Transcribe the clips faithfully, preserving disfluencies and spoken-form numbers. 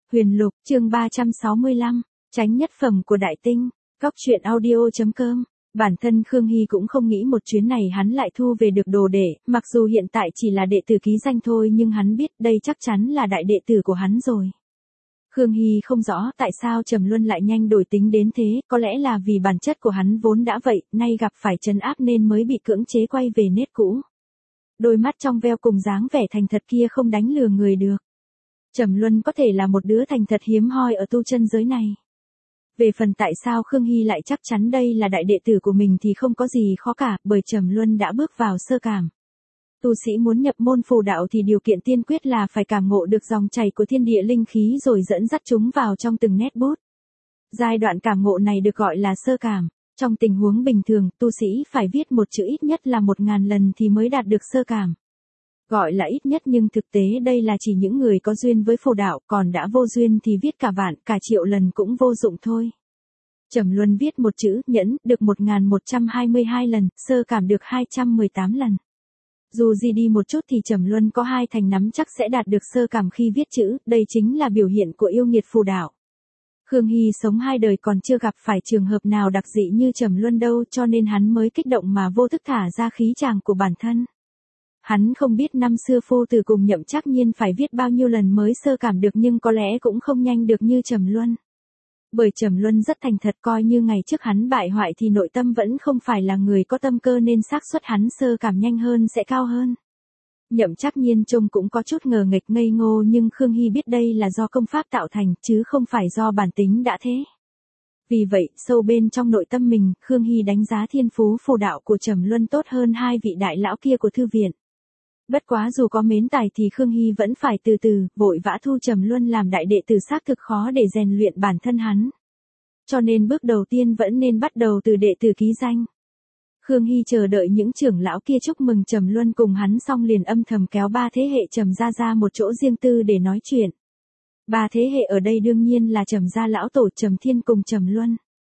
Huyền Lục, chương ba trăm sáu mươi lăm, Chánh nhất phẩm của Đại Tinh, Góc truyện audio.com. Bản thân Khương Hy cũng không nghĩ một chuyến này hắn lại thu về được đồ đệ, mặc dù hiện tại chỉ là đệ tử ký danh thôi nhưng hắn biết đây chắc chắn là đại đệ tử của hắn rồi. Khương Hy không rõ tại sao Trầm Luân lại nhanh đổi tính đến thế, có lẽ là vì bản chất của hắn vốn đã vậy, nay gặp phải trấn áp nên mới bị cưỡng chế quay về nết cũ. Đôi mắt trong veo cùng dáng vẻ thành thật kia không đánh lừa người được. Trầm Luân có thể là một đứa thành thật hiếm hoi ở tu chân giới này. Về phần tại sao Khương Hy lại chắc chắn đây là đại đệ tử của mình thì không có gì khó cả, bởi Trầm Luân đã bước vào sơ cảm. Tu sĩ muốn nhập môn phù đạo thì điều kiện tiên quyết là phải cảm ngộ được dòng chảy của thiên địa linh khí rồi dẫn dắt chúng vào trong từng nét bút. Giai đoạn cảm ngộ này được gọi là sơ cảm. Trong tình huống bình thường, tu sĩ phải viết một chữ ít nhất là một ngàn lần thì mới đạt được sơ cảm. Gọi là ít nhất nhưng thực tế đây là chỉ những người có duyên với phù đạo, còn đã vô duyên thì viết cả vạn, cả triệu lần cũng vô dụng thôi. Trầm Luân viết một chữ nhẫn được một nghìn một trăm hai mươi hai lần, sơ cảm được hai trăm mười tám lần. Dù gì đi một chút thì Trầm Luân có hai thành nắm chắc sẽ đạt được sơ cảm khi viết chữ, đây chính là biểu hiện của yêu nghiệt phù đạo. Khương Hy sống hai đời còn chưa gặp phải trường hợp nào đặc dị như Trầm Luân đâu, cho nên hắn mới kích động mà vô thức thả ra khí tràng của bản thân. Hắn không biết năm xưa Phu Tử cùng Nhậm Trác Nhiên phải viết bao nhiêu lần mới sơ cảm được nhưng có lẽ cũng không nhanh được như Trầm Luân. Bởi Trầm Luân rất thành thật, coi như ngày trước hắn bại hoại thì nội tâm vẫn không phải là người có tâm cơ nên xác suất hắn sơ cảm nhanh hơn sẽ cao hơn. Nhậm Trác Nhiên trông cũng có chút ngờ nghệch ngây ngô nhưng Khương Hy biết đây là do công pháp tạo thành chứ không phải do bản tính đã thế. Vì vậy, sâu bên trong nội tâm mình, Khương Hy đánh giá thiên phú phù đạo của Trầm Luân tốt hơn hai vị đại lão kia của thư viện. Bất quá dù có mến tài thì Khương Hy vẫn phải từ từ, vội vã thu Trầm Luân làm đại đệ tử xác thực khó để rèn luyện bản thân hắn. Cho nên bước đầu tiên vẫn nên bắt đầu từ đệ tử ký danh. Khương Hy chờ đợi những trưởng lão kia chúc mừng Trầm Luân cùng hắn xong liền âm thầm kéo ba thế hệ Trầm gia ra một chỗ riêng tư để nói chuyện. Ba thế hệ ở đây đương nhiên là Trầm gia lão tổ Trầm Thiên cùng Trầm Luân.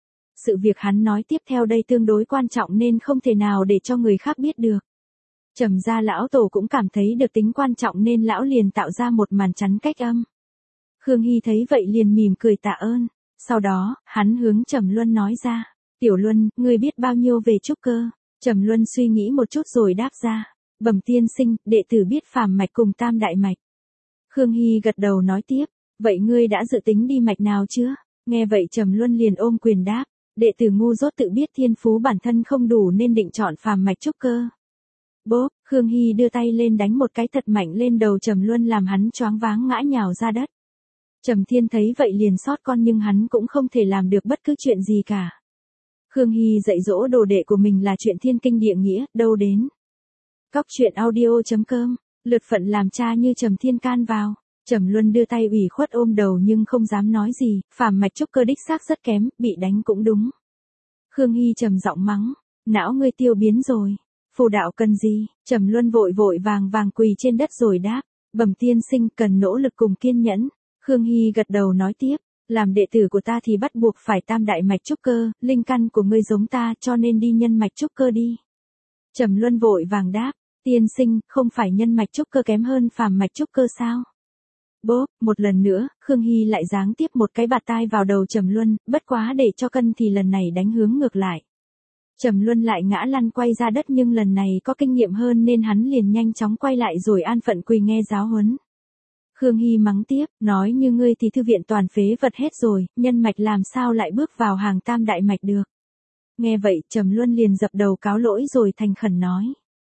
Sự việc hắn nói tiếp theo đây tương đối quan trọng nên không thể nào để cho người khác biết được. Trầm gia lão tổ cũng cảm thấy được tính quan trọng nên lão liền tạo ra một màn chắn cách âm. Khương Hy thấy vậy liền mỉm cười tạ ơn. Sau đó, hắn hướng Trầm Luân nói ra. Tiểu Luân, ngươi biết bao nhiêu về trúc cơ? Trầm Luân suy nghĩ một chút rồi đáp ra. Bẩm tiên sinh, đệ tử biết phàm mạch cùng tam đại mạch. Khương Hy gật đầu nói tiếp. Vậy ngươi đã dự tính đi mạch nào chưa? Nghe vậy Trầm Luân liền ôm quyền đáp. Đệ tử ngu dốt tự biết thiên phú bản thân không đủ nên định chọn phàm mạch trúc cơ. Bốp, Khương Hy đưa tay lên đánh một cái thật mạnh lên đầu Trầm Luân làm hắn choáng váng ngã nhào ra đất. Trầm Thiên thấy vậy liền xót con nhưng hắn cũng không thể làm được bất cứ chuyện gì cả. Khương Hy dạy dỗ đồ đệ của mình là chuyện thiên kinh địa nghĩa, đâu đến. Góc truyện audio.com, lượt phận làm cha như Trầm Thiên can vào. Trầm Luân đưa tay ủy khuất ôm đầu nhưng không dám nói gì, phàm mạch trúc cơ đích xác rất kém, bị đánh cũng đúng. Khương Hy trầm giọng mắng, não ngươi tiêu biến rồi. Phù đạo cần gì? Trầm Luân vội vội vàng vàng quỳ trên đất rồi đáp, bẩm tiên sinh cần nỗ lực cùng kiên nhẫn. Khương Hy gật đầu nói tiếp, làm đệ tử của ta thì bắt buộc phải tam đại mạch trúc cơ, linh căn của ngươi giống ta cho nên đi nhân mạch trúc cơ đi. Trầm Luân vội vàng đáp, tiên sinh, không phải nhân mạch trúc cơ kém hơn phàm mạch trúc cơ sao? Bốp, một lần nữa, Khương Hy lại giáng tiếp một cái bạt tai vào đầu Trầm Luân, bất quá để cho cân thì lần này đánh hướng ngược lại. Trầm Luân lại ngã lăn quay ra đất nhưng lần này có kinh nghiệm hơn nên hắn liền nhanh chóng quay lại rồi an phận quỳ nghe giáo huấn. Khương Hy mắng tiếp, nói như ngươi thì thư viện toàn phế vật hết rồi, nhân mạch làm sao lại bước vào hàng tam đại mạch được. Nghe vậy Trầm Luân liền dập đầu cáo lỗi rồi thành khẩn nói.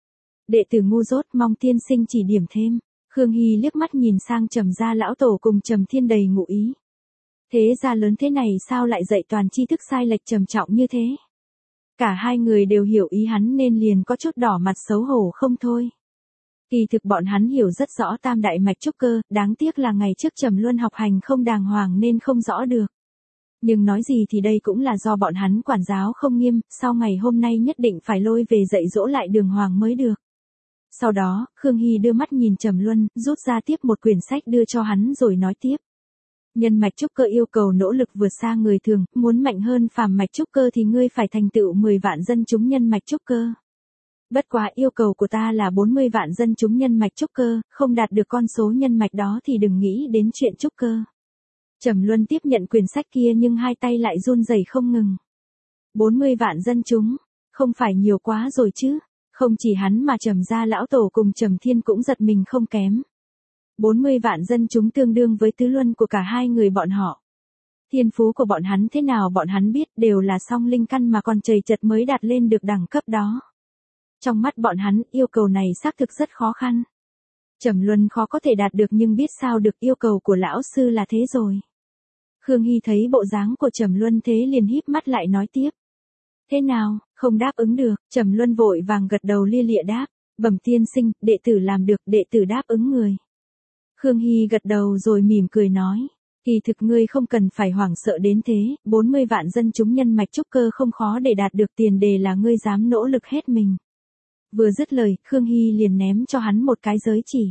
Đệ tử ngu dốt mong tiên sinh chỉ điểm thêm. Khương Hy liếc mắt nhìn sang Trầm gia lão tổ cùng Trầm Thiên đầy ngụ ý. Thế gia lớn thế này sao lại dạy toàn tri thức sai lệch trầm trọng như thế? Cả hai người đều hiểu ý hắn nên liền có chút đỏ mặt xấu hổ không thôi. Kỳ thực bọn hắn hiểu rất rõ tam đại mạch trúc cơ, đáng tiếc là ngày trước Trầm Luân học hành không đàng hoàng nên không rõ được. Nhưng nói gì thì đây cũng là do bọn hắn quản giáo không nghiêm, sau ngày hôm nay nhất định phải lôi về dạy dỗ lại đường hoàng mới được. Sau đó, Khương Hy đưa mắt nhìn Trầm Luân, rút ra tiếp một quyển sách đưa cho hắn rồi nói tiếp. Nhân mạch trúc cơ yêu cầu nỗ lực vượt xa người thường, muốn mạnh hơn phàm mạch trúc cơ thì ngươi phải thành tựu mười vạn dân chúng nhân mạch trúc cơ. Bất quá yêu cầu của ta là bốn mươi vạn dân chúng nhân mạch trúc cơ, không đạt được con số nhân mạch đó thì đừng nghĩ đến chuyện trúc cơ. Trầm Luân tiếp nhận quyển sách kia nhưng hai tay lại run rẩy không ngừng. bốn mươi vạn dân chúng, không phải nhiều quá rồi chứ? Không chỉ hắn mà Trầm gia lão tổ cùng Trầm Thiên cũng giật mình không kém. bốn mươi vạn dân chúng tương đương với tứ luân của cả hai người bọn họ. Thiên phú của bọn hắn thế nào bọn hắn biết, đều là song linh căn mà còn chầy chật mới đạt lên được đẳng cấp đó. Trong mắt bọn hắn, yêu cầu này xác thực rất khó khăn. Trầm Luân khó có thể đạt được nhưng biết sao được, yêu cầu của lão sư là thế rồi. Khương Hy thấy bộ dáng của Trầm Luân thế liền híp mắt lại nói tiếp. Thế nào, không đáp ứng được? Trầm Luân vội vàng gật đầu lia lịa đáp. Bẩm tiên sinh, đệ tử làm được, đệ tử đáp ứng người. Khương Hy gật đầu rồi mỉm cười nói. Kỳ thực ngươi không cần phải hoảng sợ đến thế, bốn mươi vạn dân chúng nhân mạch trúc cơ không khó để đạt được, tiền đề là ngươi dám nỗ lực hết mình. Vừa dứt lời, Khương Hy liền ném cho hắn một cái giới chỉ.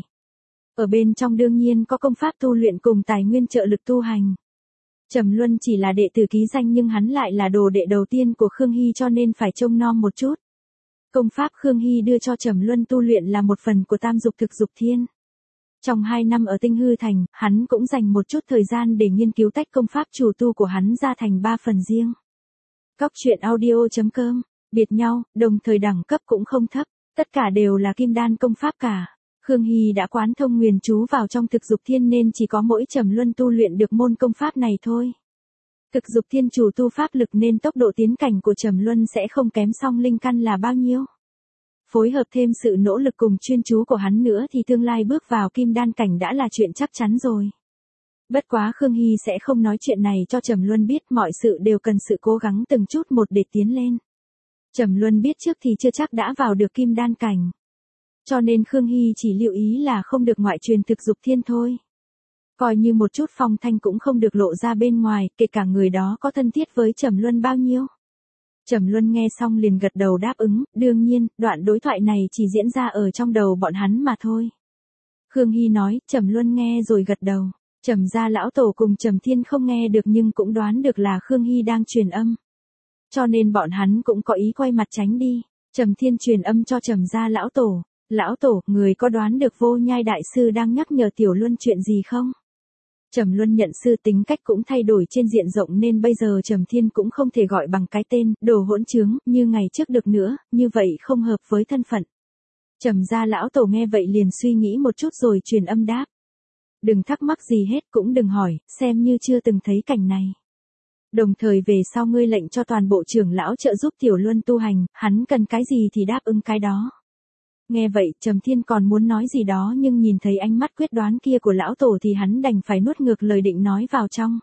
Ở bên trong đương nhiên có công pháp tu luyện cùng tài nguyên trợ lực tu hành. Trầm Luân chỉ là đệ tử ký danh nhưng hắn lại là đồ đệ đầu tiên của Khương Hy cho nên phải trông nom một chút. Công pháp Khương Hy đưa cho Trầm Luân tu luyện là một phần của Tam Dục Thực Dục Thiên. Trong hai năm ở Tinh Hư Thành, hắn cũng dành một chút thời gian để nghiên cứu tách công pháp chủ tu của hắn ra thành ba phần riêng. Cóc truyện audio chấm com, biệt nhau, đồng thời đẳng cấp cũng không thấp, tất cả đều là kim đan công pháp cả. Khương Hy đã quán thông nguyền chú vào trong Thực Dục Thiên nên chỉ có mỗi Trầm Luân tu luyện được môn công pháp này thôi. Thực Dục Thiên chủ tu pháp lực nên tốc độ tiến cảnh của Trầm Luân sẽ không kém song linh căn là bao nhiêu. Phối hợp thêm sự nỗ lực cùng chuyên chú của hắn nữa thì tương lai bước vào kim đan cảnh đã là chuyện chắc chắn rồi. Bất quá Khương Hy sẽ không nói chuyện này cho Trầm Luân biết, mọi sự đều cần sự cố gắng từng chút một để tiến lên. Trầm Luân biết trước thì chưa chắc đã vào được kim đan cảnh. Cho nên Khương Hy chỉ lưu ý là không được ngoại truyền Thực Dục Thiên thôi. Coi như một chút phong thanh cũng không được lộ ra bên ngoài, kể cả người đó có thân thiết với Trầm Luân bao nhiêu. Trầm Luân nghe xong liền gật đầu đáp ứng, đương nhiên, đoạn đối thoại này chỉ diễn ra ở trong đầu bọn hắn mà thôi. Khương Hy nói, Trầm Luân nghe rồi gật đầu. Trầm gia lão tổ cùng Trầm Thiên không nghe được nhưng cũng đoán được là Khương Hy đang truyền âm. Cho nên bọn hắn cũng có ý quay mặt tránh đi. Trầm Thiên truyền âm cho Trầm gia lão tổ. Lão tổ, người có đoán được Vô Nhai đại sư đang nhắc nhở Tiểu Luân chuyện gì không? Trầm Luân nhận sư tính cách cũng thay đổi trên diện rộng nên bây giờ Trầm Thiên cũng không thể gọi bằng cái tên đồ hỗn trướng như ngày trước được nữa, như vậy không hợp với thân phận. Trầm gia lão tổ nghe vậy liền suy nghĩ một chút rồi truyền âm đáp. Đừng thắc mắc gì hết, cũng đừng hỏi, xem như chưa từng thấy cảnh này. Đồng thời về sau ngươi lệnh cho toàn bộ trưởng lão trợ giúp Tiểu Luân tu hành, hắn cần cái gì thì đáp ứng cái đó. Nghe vậy, Trầm Thiên còn muốn nói gì đó nhưng nhìn thấy ánh mắt quyết đoán kia của lão tổ thì hắn đành phải nuốt ngược lời định nói vào trong.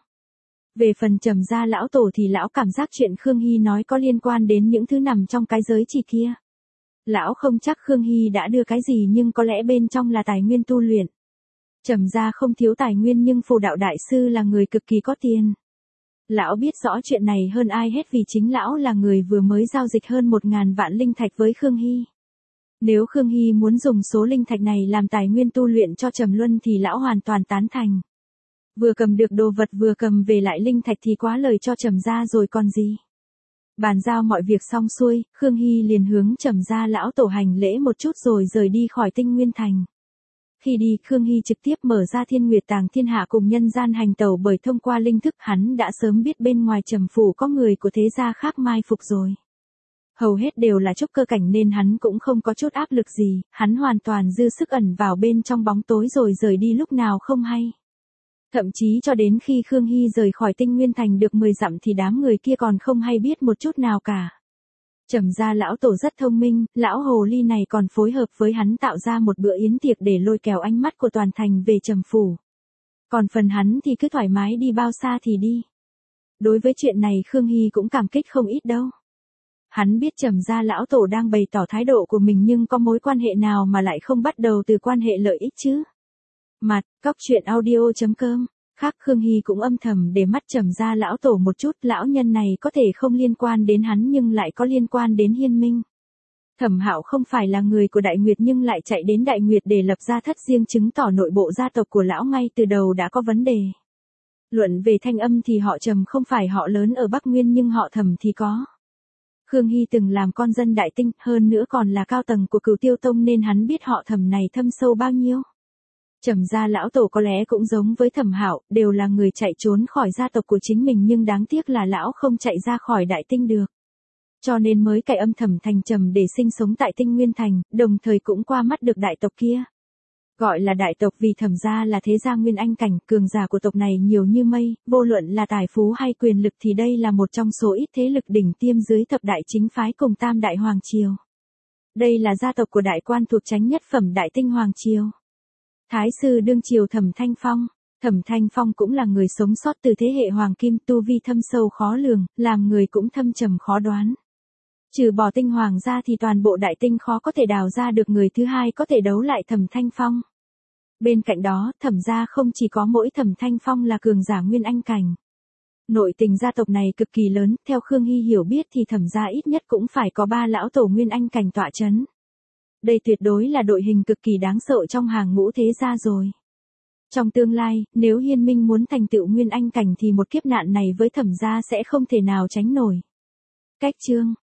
Về phần Trầm gia lão tổ thì lão cảm giác chuyện Khương Hy nói có liên quan đến những thứ nằm trong cái giới chỉ kia. Lão không chắc Khương Hy đã đưa cái gì nhưng có lẽ bên trong là tài nguyên tu luyện. Trầm gia không thiếu tài nguyên nhưng Phù Đạo đại sư là người cực kỳ có tiền. Lão biết rõ chuyện này hơn ai hết vì chính lão là người vừa mới giao dịch hơn một ngàn vạn linh thạch với Khương Hy. Nếu Khương Hy muốn dùng số linh thạch này làm tài nguyên tu luyện cho Trầm Luân thì lão hoàn toàn tán thành. Vừa cầm được đồ vật vừa cầm về lại linh thạch thì quá lời cho Trầm gia rồi còn gì. Bàn giao mọi việc xong xuôi, Khương Hy liền hướng Trầm gia lão tổ hành lễ một chút rồi rời đi khỏi Tinh Nguyên Thành. Khi đi, Khương Hy trực tiếp mở ra Thiên Nguyệt Tàng Thiên Hạ cùng nhân gian hành tẩu bởi thông qua linh thức hắn đã sớm biết bên ngoài Trầm phủ có người của thế gia khác mai phục rồi. Hầu hết đều là trúc cơ cảnh nên hắn cũng không có chút áp lực gì, hắn hoàn toàn dư sức ẩn vào bên trong bóng tối rồi rời đi lúc nào không hay. Thậm chí cho đến khi Khương Hy rời khỏi Tinh Nguyên Thành được mười dặm thì đám người kia còn không hay biết một chút nào cả. Trầm gia lão tổ rất thông minh, lão hồ ly này còn phối hợp với hắn tạo ra một bữa yến tiệc để lôi kéo ánh mắt của toàn thành về Trầm phủ. Còn phần hắn thì cứ thoải mái đi bao xa thì đi. Đối với chuyện này Khương Hy cũng cảm kích không ít đâu. Hắn biết Trầm gia lão tổ đang bày tỏ thái độ của mình nhưng có mối quan hệ nào mà lại không bắt đầu từ quan hệ lợi ích chứ. Mặt, cóc truyện audio chấm com, khác Khương Hy cũng âm thầm để mắt Trầm gia lão tổ một chút, lão nhân này có thể không liên quan đến hắn nhưng lại có liên quan đến Hiên Minh. Thẩm Hạo không phải là người của Đại Nguyệt nhưng lại chạy đến Đại Nguyệt để lập ra thất riêng chứng tỏ nội bộ gia tộc của lão ngay từ đầu đã có vấn đề. Luận về thanh âm thì họ Trầm không phải họ lớn ở Bắc Nguyên nhưng họ Thẩm thì có. Khương Hy từng làm con dân Đại Tinh, hơn nữa còn là cao tầng của Cửu Tiêu Tông nên hắn biết họ Thẩm này thâm sâu bao nhiêu. Thẩm gia lão tổ có lẽ cũng giống với Thẩm Hạo, đều là người chạy trốn khỏi gia tộc của chính mình nhưng đáng tiếc là lão không chạy ra khỏi đại tinh được. Cho nên mới cày âm thầm thành trầm để sinh sống tại tinh nguyên thành, đồng thời cũng qua mắt được đại tộc kia. Gọi là đại tộc vì Thẩm gia là thế gia nguyên anh cảnh, cường giả của tộc này nhiều như mây, vô luận là tài phú hay quyền lực thì đây là một trong số ít thế lực đỉnh tiêm dưới thập đại chính phái cùng tam đại hoàng triều. Đây là gia tộc của đại quan thuộc chánh nhất phẩm đại tinh hoàng triều. Thái sư đương triều Thẩm Thanh Phong. Thẩm Thanh Phong cũng là người sống sót từ thế hệ hoàng kim, tu vi thâm sâu khó lường, làm người cũng thâm trầm khó đoán. Trừ bỏ tinh hoàng ra thì toàn bộ đại tinh khó có thể đào ra được người thứ hai có thể đấu lại Thẩm Thanh Phong. Bên cạnh đó, Thẩm gia không chỉ có mỗi Thẩm Thanh Phong là cường giả nguyên anh cảnh. Nội tình gia tộc này cực kỳ lớn, theo Khương Hy hiểu biết thì Thẩm gia ít nhất cũng phải có ba lão tổ nguyên anh cảnh tọa chấn. Đây tuyệt đối là đội hình cực kỳ đáng sợ trong hàng ngũ thế gia rồi. Trong tương lai, nếu Hiên Minh muốn thành tựu nguyên anh cảnh thì một kiếp nạn này với Thẩm gia sẽ không thể nào tránh nổi. Cách chương